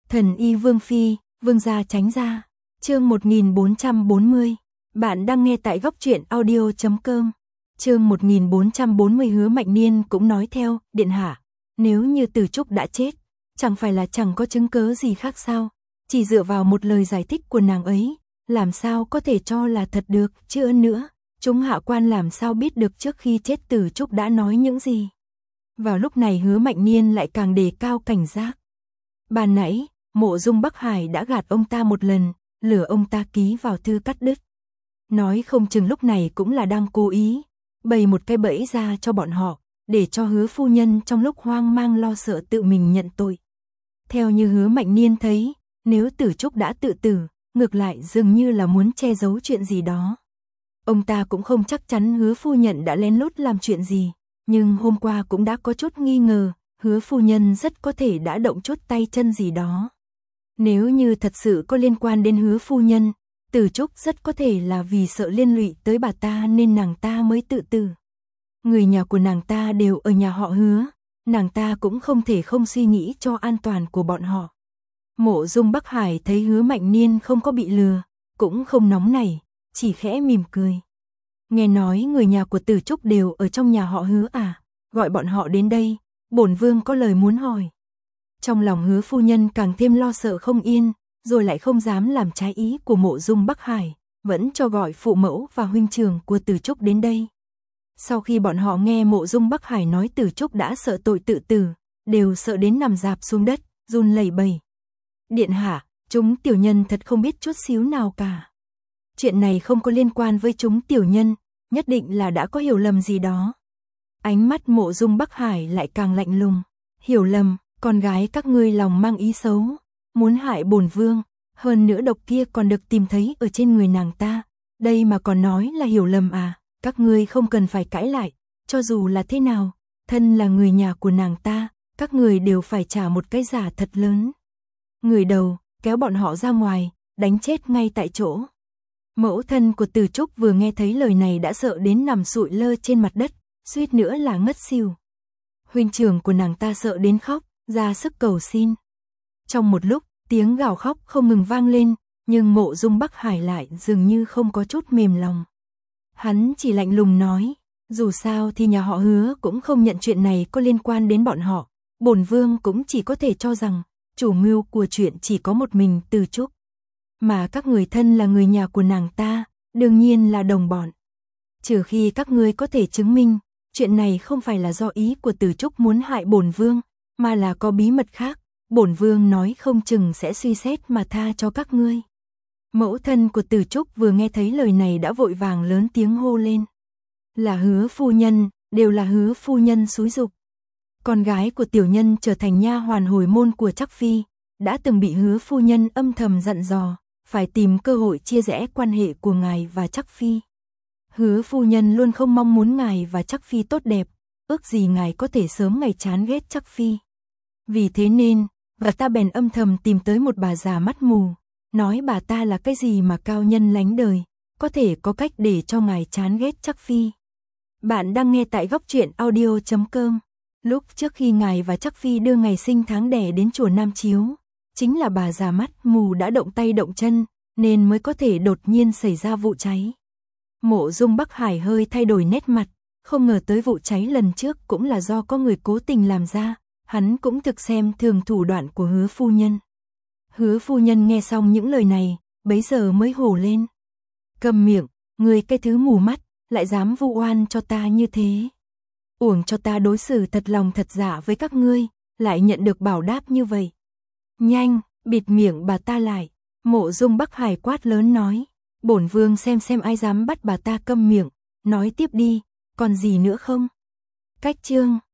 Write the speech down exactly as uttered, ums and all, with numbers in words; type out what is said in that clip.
Thần y Vương Phi, Vương gia tránh ra. Chương một nghìn bốn trăm bốn mươi. Bạn đang nghe tại góc truyện audio chấm com. Chương một nghìn bốn trăm bốn mươi. Hứa Mạnh Niên cũng nói theo, điện hạ, nếu như Từ Trúc đã chết, chẳng phải là chẳng có chứng cớ gì khác sao? Chỉ dựa vào một lời giải thích của nàng ấy, làm sao có thể cho là thật được, chứ nữa, chúng hạ quan làm sao biết được trước khi chết Từ Trúc đã nói những gì? Vào lúc này Hứa Mạnh Niên lại càng đề cao cảnh giác. Ban nãy, Mộ Dung Bắc Hải đã gạt ông ta một lần, lừa ông ta ký vào thư cắt đứt. Nói không chừng lúc này cũng là đang cố ý bày một cái bẫy ra cho bọn họ, để cho Hứa phu nhân trong lúc hoang mang lo sợ tự mình nhận tội. Theo như Hứa Mạnh Niên thấy, nếu Từ Trúc đã tự tử, ngược lại dường như là muốn che giấu chuyện gì đó. Ông ta cũng không chắc chắn Hứa phu nhân đã lén lút làm chuyện gì, nhưng hôm qua cũng đã có chút nghi ngờ, Hứa phu nhân rất có thể đã động chút tay chân gì đó. Nếu như thật sự có liên quan đến Hứa phu nhân, Từ Trúc rất có thể là vì sợ liên lụy tới bà ta nên nàng ta mới tự tử. Người nhà của nàng ta đều ở nhà họ Hứa, nàng ta cũng không thể không suy nghĩ cho an toàn của bọn họ. Mộ Dung Bắc Hải thấy Hứa Mạnh Niên không có bị lừa, cũng không nóng nảy, chỉ khẽ mỉm cười. Nghe nói người nhà của Từ Trúc đều ở trong nhà họ Hứa à, gọi bọn họ đến đây, bổn vương có lời muốn hỏi. Trong lòng Hứa phu nhân càng thêm lo sợ không yên, rồi lại không dám làm trái ý của Mộ Dung Bắc Hải, vẫn cho gọi phụ mẫu và huynh trưởng của Từ Trúc đến đây. Sau khi bọn họ nghe Mộ Dung Bắc Hải nói Từ Trúc đã sợ tội tự tử, đều sợ đến nằm rạp xuống đất, run lẩy bẩy. Điện hạ, chúng tiểu nhân thật không biết chút xíu nào cả. Chuyện này không có liên quan với chúng tiểu nhân, nhất định là đã có hiểu lầm gì đó. Ánh mắt Mộ Dung Bắc Hải lại càng lạnh lùng. Hiểu lầm, con gái các ngươi lòng mang ý xấu, muốn hại bổn vương, hơn nữa độc kia còn được tìm thấy ở trên người nàng ta, đây mà còn nói là hiểu lầm à? Các ngươi không cần phải cãi lại, cho dù là thế nào, thân là người nhà của nàng ta, các người đều phải trả một cái giá thật lớn. Người đầu, kéo bọn họ ra ngoài, đánh chết ngay tại chỗ. Mẫu thân của Từ Trúc vừa nghe thấy lời này đã sợ đến nằm sụi lơ trên mặt đất, suýt nữa là ngất xỉu. Huynh trưởng của nàng ta sợ đến khóc, ra sức cầu xin. Trong một lúc, tiếng gào khóc không ngừng vang lên, nhưng Mộ Dung Bắc Hải lại dường như không có chút mềm lòng. Hắn chỉ lạnh lùng nói, dù sao thì nhà họ Hứa cũng không nhận chuyện này có liên quan đến bọn họ, bổn vương cũng chỉ có thể cho rằng chủ mưu của chuyện chỉ có một mình Từ Trúc. Mà các người thân là người nhà của nàng ta, đương nhiên là đồng bọn. Trừ khi các ngươi có thể chứng minh, chuyện này không phải là do ý của Từ Trúc muốn hại bổn vương, mà là có bí mật khác, bổn vương nói không chừng sẽ suy xét mà tha cho các ngươi. Mẫu thân của Từ Trúc vừa nghe thấy lời này đã vội vàng lớn tiếng hô lên. Là Hứa phu nhân, đều là Hứa phu nhân xúi giục. Con gái của tiểu nhân trở thành nha hoàn hồi môn của Trắc Phi, đã từng bị Hứa phu nhân âm thầm dặn dò, phải tìm cơ hội chia rẽ quan hệ của ngài và Trắc Phi. Hứa phu nhân luôn không mong muốn ngài và Trắc Phi tốt đẹp, ước gì ngài có thể sớm ngày chán ghét Trắc Phi. Vì thế nên, bà ta bèn âm thầm tìm tới một bà già mắt mù, nói bà ta là cái gì mà cao nhân lánh đời, có thể có cách để cho ngài chán ghét Trắc Phi. Bạn đang nghe tại góc truyện audio chấm com. Lúc trước khi ngài và Trắc Phi đưa ngày sinh tháng đẻ đến chùa Nam Chiếu, chính là bà già mắt mù đã động tay động chân, nên mới có thể đột nhiên xảy ra vụ cháy. Mộ Dung Bắc Hải hơi thay đổi nét mặt, không ngờ tới vụ cháy lần trước cũng là do có người cố tình làm ra, hắn cũng thực xem thường thủ đoạn của Hứa phu nhân. Hứa phu nhân nghe xong những lời này, bấy giờ mới hổ lên. Câm miệng, người cái thứ mù mắt, lại dám vu oan cho ta như thế. Uổng cho ta đối xử thật lòng thật dạ với các ngươi, lại nhận được bảo đáp như vậy. Nhanh, bịt miệng bà ta lại. Mộ Dung Bắc Hải quát lớn nói. Bổn vương xem xem ai dám bắt bà ta câm miệng, nói tiếp đi, còn gì nữa không? Cách chương